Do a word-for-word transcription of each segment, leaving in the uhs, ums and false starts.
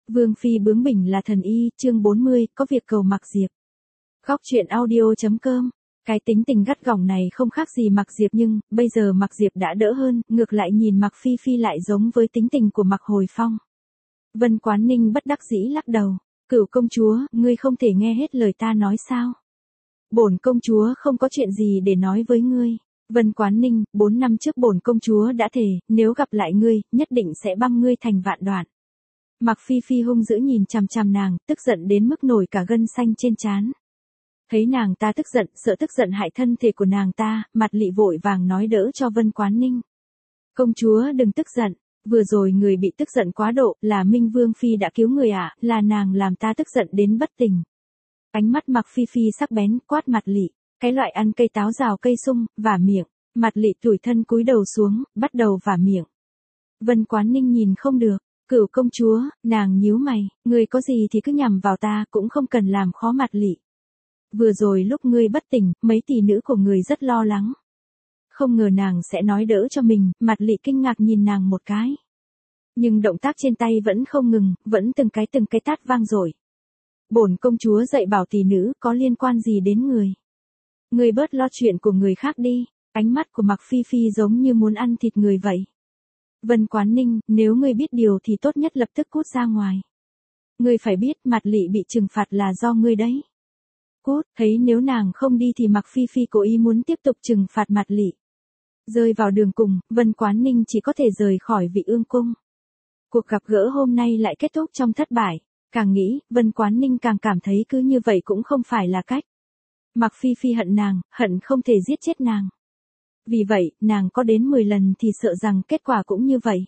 Vương phi bướng bỉnh là thần y, chương bốn mươi, có việc cầu Mạc Diệp. Góc truyện audio.com. Cái tính tình gắt gỏng này không khác gì Mạc Diệp nhưng, bây giờ Mạc Diệp đã đỡ hơn, ngược lại nhìn Mạc Phi Phi lại giống với tính tình của Mạc Hồi Phong. Vân Quán Ninh bất đắc dĩ lắc đầu. Cửu công chúa, ngươi không thể nghe hết lời ta nói sao? Bổn công chúa không có chuyện gì để nói với ngươi. Vân Quán Ninh, bốn năm trước bổn công chúa đã thề, nếu gặp lại ngươi, nhất định sẽ băm ngươi thành vạn đoạn. Mạc Phi Phi hung dữ nhìn chằm chằm nàng, tức giận đến mức nổi cả gân xanh trên trán. Thấy nàng ta tức giận, sợ tức giận hại thân thể của nàng ta, Mặt Lị vội vàng nói đỡ cho Vân Quán Ninh. Công chúa đừng tức giận, vừa rồi người bị tức giận quá độ, là Minh Vương Phi đã cứu người ạ, à, là nàng làm ta tức giận đến bất tỉnh. Ánh mắt Mạc Phi Phi sắc bén, quát Mặt Lị, cái loại ăn cây táo rào cây sung, vả miệng. Mặt Lị tủi thân cúi đầu xuống, bắt đầu vả miệng. Vân Quán Ninh nhìn không được. Cửu công chúa, nàng nhíu mày, ngươi có gì thì cứ nhằm vào ta, cũng không cần làm khó Mặt Lị. Vừa rồi lúc ngươi bất tỉnh, mấy tỷ nữ của người rất lo lắng. Không ngờ nàng sẽ nói đỡ cho mình, Mặt Lị kinh ngạc nhìn nàng một cái. Nhưng động tác trên tay vẫn không ngừng, vẫn từng cái từng cái tát vang dội. Bổn công chúa dạy bảo tỷ nữ có liên quan gì đến người. Ngươi bớt lo chuyện của người khác đi, ánh mắt của Mạc Phi Phi giống như muốn ăn thịt người vậy. Vân Quán Ninh, nếu ngươi biết điều thì tốt nhất lập tức cút ra ngoài. Ngươi phải biết Mặt Lị bị trừng phạt là do ngươi đấy. Cút, thấy nếu nàng không đi thì Mạc Phi Phi cố ý muốn tiếp tục trừng phạt Mặt Lị. Rơi vào đường cùng, Vân Quán Ninh chỉ có thể rời khỏi Vị Ương Cung. Cuộc gặp gỡ hôm nay lại kết thúc trong thất bại. Càng nghĩ, Vân Quán Ninh càng cảm thấy cứ như vậy cũng không phải là cách. Mạc Phi Phi hận nàng, hận không thể giết chết nàng. Vì vậy, nàng có đến mười lần thì sợ rằng kết quả cũng như vậy.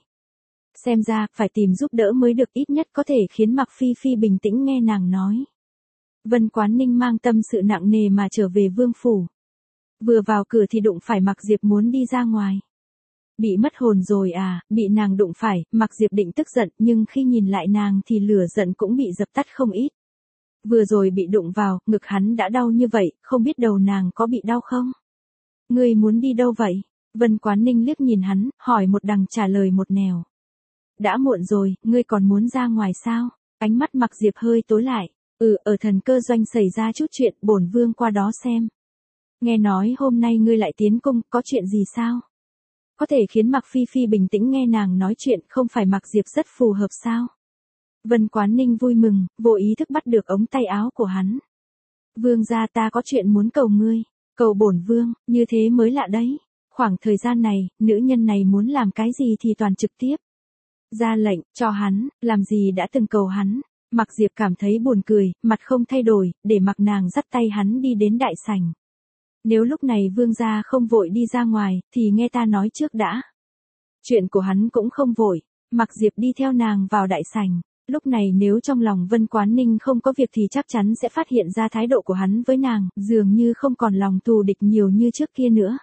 Xem ra, phải tìm giúp đỡ mới được, ít nhất có thể khiến Mạc Phi Phi bình tĩnh nghe nàng nói. Vân Quán Ninh mang tâm sự nặng nề mà trở về vương phủ. Vừa vào cửa thì đụng phải Mạc Diệp muốn đi ra ngoài. Bị mất hồn rồi à, bị nàng đụng phải, Mạc Diệp định tức giận nhưng khi nhìn lại nàng thì lửa giận cũng bị dập tắt không ít. Vừa rồi bị đụng vào, ngực hắn đã đau như vậy, không biết đầu nàng có bị đau không? Ngươi muốn đi đâu vậy? Vân Quán Ninh liếc nhìn hắn, hỏi một đằng trả lời một nẻo. Đã muộn rồi, ngươi còn muốn ra ngoài sao? Ánh mắt Mạc Diệp hơi tối lại. Ừ, ở Thần Cơ Doanh xảy ra chút chuyện, bổn vương qua đó xem. Nghe nói hôm nay ngươi lại tiến cung, có chuyện gì sao? Có thể khiến Mạc Phi Phi bình tĩnh nghe nàng nói chuyện, không phải Mạc Diệp rất phù hợp sao? Vân Quán Ninh vui mừng, vô ý thức bắt được ống tay áo của hắn. Vương gia, ta có chuyện muốn cầu ngươi. Cầu bổn vương, như thế mới lạ đấy. Khoảng thời gian này, nữ nhân này muốn làm cái gì thì toàn trực tiếp. Ra lệnh, cho hắn, làm gì đã từng cầu hắn. Mạc Diệp cảm thấy buồn cười, mặt không thay đổi, để mặc nàng dắt tay hắn đi đến đại sảnh. Nếu lúc này vương gia không vội đi ra ngoài, thì nghe ta nói trước đã. Chuyện của hắn cũng không vội. Mạc Diệp đi theo nàng vào đại sảnh. Lúc này nếu trong lòng Vân Quán Ninh không có việc thì chắc chắn sẽ phát hiện ra thái độ của hắn với nàng, dường như không còn lòng thù địch nhiều như trước kia nữa.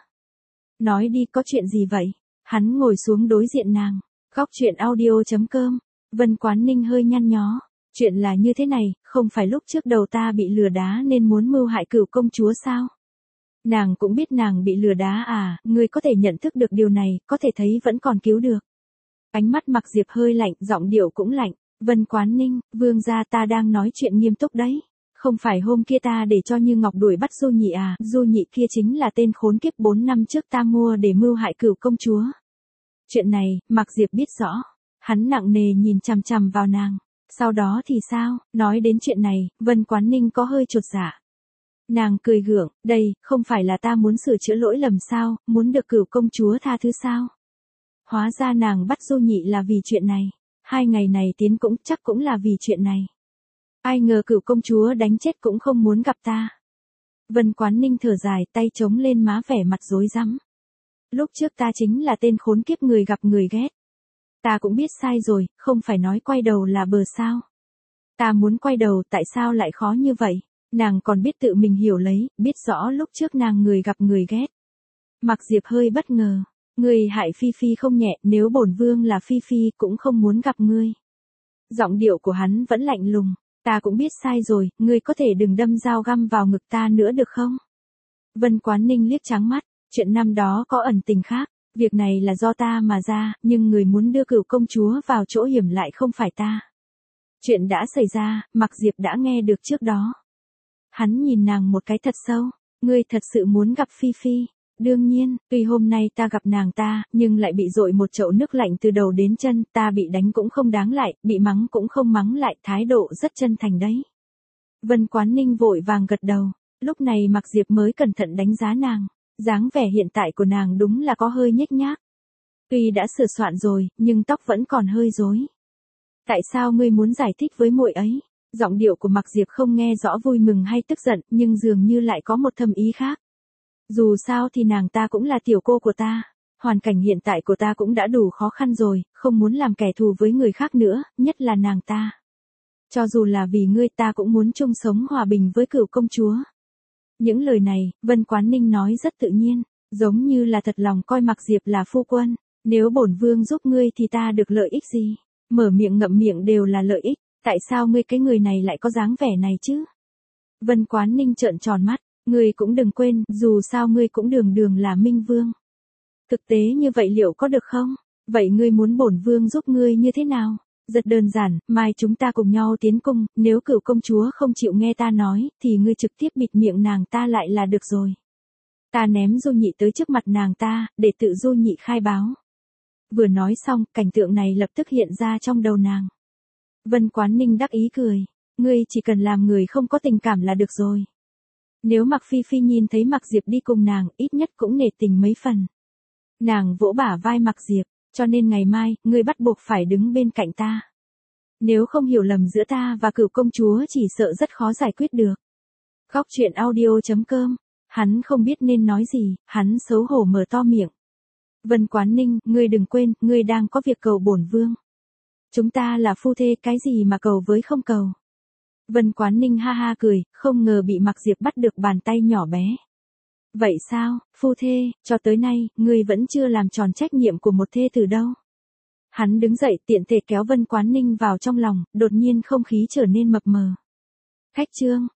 Nói đi, có chuyện gì vậy? Hắn ngồi xuống đối diện nàng. Góc truyện audio.com. Vân Quán Ninh hơi nhăn nhó. Chuyện là như thế này, không phải lúc trước đầu ta bị lừa đá nên muốn mưu hại Cửu công chúa sao? Nàng cũng biết nàng bị lừa đá à, ngươi có thể nhận thức được điều này, có thể thấy vẫn còn cứu được. Ánh mắt Mạc Diệp hơi lạnh, giọng điệu cũng lạnh. Vân Quán Ninh, vương gia, ta đang nói chuyện nghiêm túc đấy. Không phải hôm kia ta để cho Như Ngọc đuổi bắt Du Nhị à, Du Nhị kia chính là tên khốn kiếp bốn năm trước ta mua để mưu hại Cửu công chúa. Chuyện này, Mạc Diệp biết rõ. Hắn nặng nề nhìn chằm chằm vào nàng. Sau đó thì sao? Nói đến chuyện này, Vân Quán Ninh có hơi chột dạ. Nàng cười gượng, đây, không phải là ta muốn sửa chữa lỗi lầm sao, muốn được Cửu công chúa tha thứ sao? Hóa ra nàng bắt Du Nhị là vì chuyện này. Hai ngày này tiến cũng chắc cũng là vì chuyện này. Ai ngờ Cửu công chúa đánh chết cũng không muốn gặp ta. Vân Quán Ninh thở dài, tay chống lên má, vẻ mặt rối rắm. Lúc trước ta chính là tên khốn kiếp người gặp người ghét. Ta cũng biết sai rồi, không phải nói quay đầu là bờ sao. Ta muốn quay đầu, tại sao lại khó như vậy? Nàng còn biết tự mình hiểu lấy, biết rõ lúc trước nàng người gặp người ghét. Mạc Diệp hơi bất ngờ. Ngươi hại Phi Phi không nhẹ, nếu bổn vương là Phi Phi cũng không muốn gặp ngươi. Giọng điệu của hắn vẫn lạnh lùng. Ta cũng biết sai rồi, ngươi có thể đừng đâm dao găm vào ngực ta nữa được không? Vân Quán Ninh liếc trắng mắt, chuyện năm đó có ẩn tình khác. Việc này là do ta mà ra, nhưng người muốn đưa Cửu công chúa vào chỗ hiểm lại không phải ta. Chuyện đã xảy ra, Mạc Diệp đã nghe được trước đó. Hắn nhìn nàng một cái thật sâu. Ngươi thật sự muốn gặp Phi Phi. Đương nhiên, tuy hôm nay ta gặp nàng ta, nhưng lại bị dội một chậu nước lạnh từ đầu đến chân, ta bị đánh cũng không đáng lại, bị mắng cũng không mắng lại, thái độ rất chân thành đấy. Vân Quán Ninh vội vàng gật đầu, lúc này Mạc Diệp mới cẩn thận đánh giá nàng, dáng vẻ hiện tại của nàng đúng là có hơi nhếch nhác. Tuy đã sửa soạn rồi, nhưng tóc vẫn còn hơi rối. Tại sao ngươi muốn giải thích với muội ấy? Giọng điệu của Mạc Diệp không nghe rõ vui mừng hay tức giận, nhưng dường như lại có một thâm ý khác. Dù sao thì nàng ta cũng là tiểu cô của ta. Hoàn cảnh hiện tại của ta cũng đã đủ khó khăn rồi, không muốn làm kẻ thù với người khác nữa, nhất là nàng ta. Cho dù là vì ngươi ta cũng muốn chung sống hòa bình với Cửu công chúa. Những lời này, Vân Quán Ninh nói rất tự nhiên, giống như là thật lòng coi Mạc Diệp là phu quân. Nếu bổn vương giúp ngươi thì ta được lợi ích gì? Mở miệng ngậm miệng đều là lợi ích, tại sao ngươi cái người này lại có dáng vẻ này chứ? Vân Quán Ninh trợn tròn mắt, ngươi cũng đừng quên, dù sao ngươi cũng đường đường là Minh Vương. Thực tế như vậy liệu có được không? Vậy ngươi muốn bổn vương giúp ngươi như thế nào? Rất đơn giản, mai chúng ta cùng nhau tiến cung, nếu Cửu công chúa không chịu nghe ta nói, thì ngươi trực tiếp bịt miệng nàng ta lại là được rồi. Ta ném Du Nhị tới trước mặt nàng ta, để tự Du Nhị khai báo. Vừa nói xong, cảnh tượng này lập tức hiện ra trong đầu nàng. Vân Quán Ninh đắc ý cười, ngươi chỉ cần làm người không có tình cảm là được rồi. Nếu Mạc Phi Phi nhìn thấy Mạc Diệp đi cùng nàng, ít nhất cũng nể tình mấy phần. Nàng vỗ bả vai Mạc Diệp, cho nên ngày mai, ngươi bắt buộc phải đứng bên cạnh ta. Nếu không hiểu lầm giữa ta và Cửu công chúa chỉ sợ rất khó giải quyết được. Góc truyện audio chấm com, hắn không biết nên nói gì, hắn xấu hổ mở to miệng. Vân Quán Ninh, ngươi đừng quên, ngươi đang có việc cầu bổn vương. Chúng ta là phu thê, cái gì mà cầu với không cầu. Vân Quán Ninh ha ha cười, không ngờ bị Mạc Diệp bắt được bàn tay nhỏ bé. Vậy sao, phu thê, cho tới nay, ngươi vẫn chưa làm tròn trách nhiệm của một thê tử đâu. Hắn đứng dậy tiện thể kéo Vân Quán Ninh vào trong lòng, đột nhiên không khí trở nên mập mờ. Khách trương,